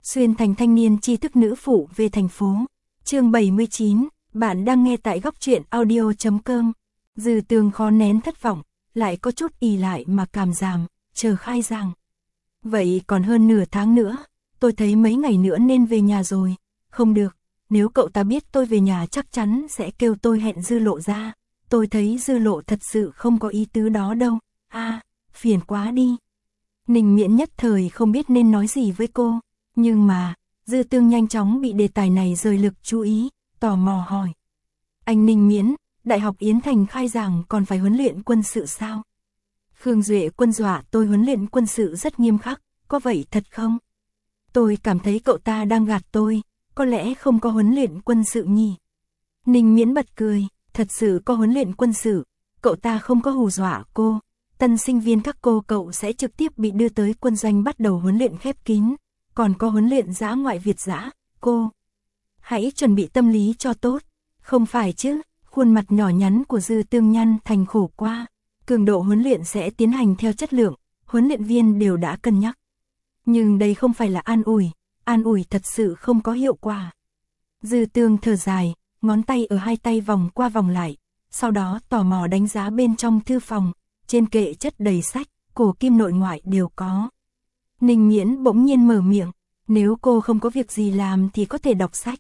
Xuyên thành thanh niên tri thức nữ phụ về thành phố. Chương 79, bạn đang nghe tại góc truyện audio.com. Dư Tường khó nén thất vọng, lại có chút ì lại mà cảm giảm, chờ khai giảng. Vậy còn hơn nửa tháng nữa, tôi thấy mấy ngày nữa nên về nhà rồi. Không được, nếu cậu ta biết tôi về nhà chắc chắn sẽ kêu tôi hẹn Dư Lộ ra. Tôi thấy Dư Lộ thật sự không có ý tứ đó đâu. Phiền quá đi. Ninh Miễn nhất thời không biết nên nói gì với cô. Nhưng mà, Dư Tương nhanh chóng bị đề tài này rời lực chú ý, tò mò hỏi. Anh Ninh Miễn, Đại học Yến Thành khai giảng còn phải huấn luyện quân sự sao? Khương Duệ Quân dọa tôi huấn luyện quân sự rất nghiêm khắc, có vậy thật không? Tôi cảm thấy cậu ta đang gạt tôi, có lẽ không có huấn luyện quân sự nhỉ? Ninh Miễn bật cười, thật sự có huấn luyện quân sự, cậu ta không có hù dọa cô. Tân sinh viên các cậu sẽ trực tiếp bị đưa tới quân doanh bắt đầu huấn luyện khép kín, còn có huấn luyện dã ngoại Việt dã, cô. Hãy chuẩn bị tâm lý cho tốt, không phải chứ, khuôn mặt nhỏ nhắn của Dư Tương nhăn thành khổ qua. Cường độ huấn luyện sẽ tiến hành theo chất lượng, huấn luyện viên đều đã cân nhắc. Nhưng đây không phải là an ủi thật sự không có hiệu quả. Dư Tương thở dài, ngón tay ở hai tay vòng qua vòng lại, sau đó tò mò đánh giá bên trong thư phòng, trên kệ chất đầy sách, cổ kim nội ngoại đều có. Ninh Miễn bỗng nhiên mở miệng, nếu cô không có việc gì làm thì có thể đọc sách.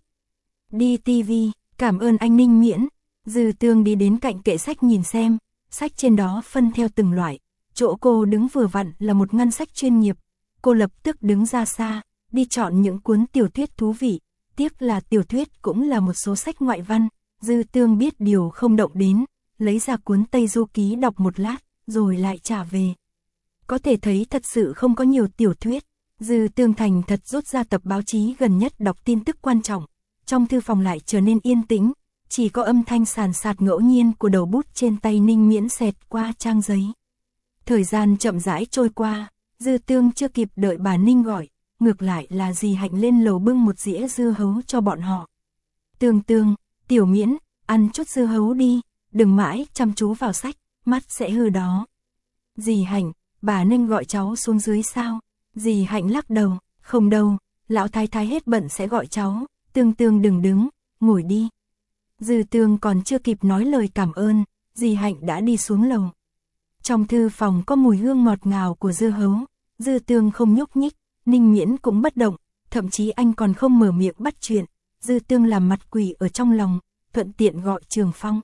Đi tivi, cảm ơn anh Ninh Miễn. Dư Tương đi đến cạnh kệ sách nhìn xem, sách trên đó phân theo từng loại, chỗ cô đứng vừa vặn là một ngăn sách chuyên nghiệp. Cô lập tức đứng ra xa, đi chọn những cuốn tiểu thuyết thú vị, tiếc là tiểu thuyết cũng là một số sách ngoại văn. Dư Tương biết điều không động đến, lấy ra cuốn Tây Du Ký đọc một lát, rồi lại trả về. Có thể thấy thật sự không có nhiều tiểu thuyết. Dư Tương thành thật rút ra tập báo chí gần nhất đọc tin tức quan trọng. Trong thư phòng lại trở nên yên tĩnh, chỉ có âm thanh sàn sạt ngẫu nhiên của đầu bút trên tay Ninh Miễn xẹt qua trang giấy. Thời gian chậm rãi trôi qua, Dư Tương chưa kịp đợi bà Ninh gọi, ngược lại là dì Hạnh lên lầu bưng một dĩa dưa hấu cho bọn họ. Tương, Tiểu Miễn, ăn chút dưa hấu đi, đừng mãi chăm chú vào sách, mắt sẽ hư đó. Dì Hạnh, bà Ninh gọi cháu xuống dưới sao? Dì Hạnh lắc đầu, không đâu, lão thái thái hết bận sẽ gọi cháu. Tương đừng đứng, ngồi đi. Dư Tương còn chưa kịp nói lời cảm ơn, dì Hạnh đã đi xuống lầu. Trong thư phòng có mùi hương ngọt ngào của dưa hấu, Dư Tương không nhúc nhích, Ninh Miễn cũng bất động, thậm chí anh còn không mở miệng bắt chuyện. Dư Tương làm mặt quỷ ở trong lòng, thuận tiện gọi Trường Phong.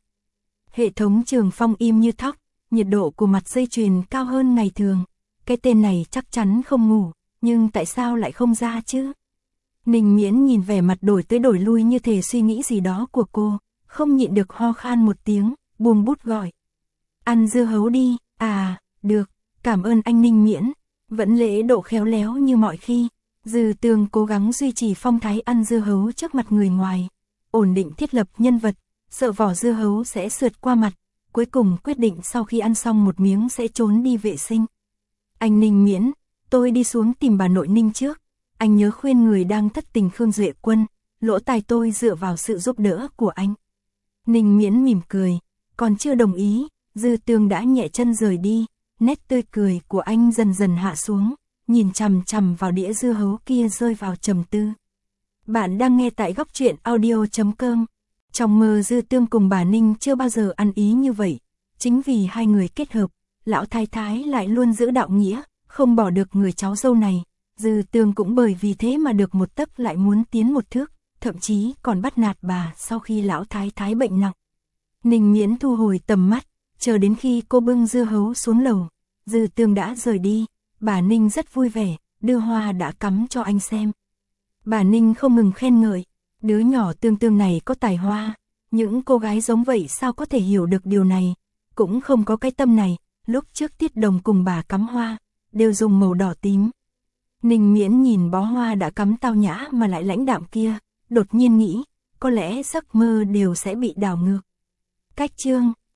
Hệ thống Trường Phong im như thóc, nhiệt độ của mặt dây chuyền cao hơn ngày thường. Cái tên này chắc chắn không ngủ, nhưng tại sao lại không ra chứ? Ninh Miễn nhìn vẻ mặt đổi tới đổi lui như thể suy nghĩ gì đó của cô, không nhịn được ho khan một tiếng, buông bút gọi. Ăn dưa hấu đi, được, cảm ơn anh Ninh Miễn, vẫn lễ độ khéo léo như mọi khi. Dư Tương cố gắng duy trì phong thái ăn dưa hấu trước mặt người ngoài, ổn định thiết lập nhân vật, sợ vỏ dưa hấu sẽ sượt qua mặt, cuối cùng quyết định sau khi ăn xong một miếng sẽ trốn đi vệ sinh. Anh Ninh Miễn, tôi đi xuống tìm bà nội Ninh trước. Anh nhớ khuyên người đang thất tình Khương Duệ Quân, lỗ tai tôi dựa vào sự giúp đỡ của anh. Ninh Miễn mỉm cười, còn chưa đồng ý, Dư Tương đã nhẹ chân rời đi, nét tươi cười của anh dần dần hạ xuống, nhìn chằm chằm vào đĩa dưa hấu kia rơi vào trầm tư. Bạn đang nghe tại góc truyện audio.com. Trong mơ Dư Tương cùng bà Ninh chưa bao giờ ăn ý như vậy, chính vì hai người kết hợp, lão thái thái lại luôn giữ đạo nghĩa, không bỏ được người cháu dâu này. Dư Tương cũng bởi vì thế mà được một tấc lại muốn tiến một thước, thậm chí còn bắt nạt bà sau khi lão thái thái bệnh nặng. Ninh Miễn thu hồi tầm mắt, chờ đến khi cô bưng dưa hấu xuống lầu, Dư Tương đã rời đi, bà Ninh rất vui vẻ, đưa hoa đã cắm cho anh xem. Bà Ninh không ngừng khen ngợi, đứa nhỏ Tương này có tài hoa, những cô gái giống vậy sao có thể hiểu được điều này, cũng không có cái tâm này, lúc trước Tiết Đồng cùng bà cắm hoa, đều dùng màu đỏ tím. Ninh Miễn nhìn bó hoa đã cắm tao nhã mà lại lãnh đạm kia, đột nhiên nghĩ, có lẽ giấc mơ đều sẽ bị đảo ngược. Cách chương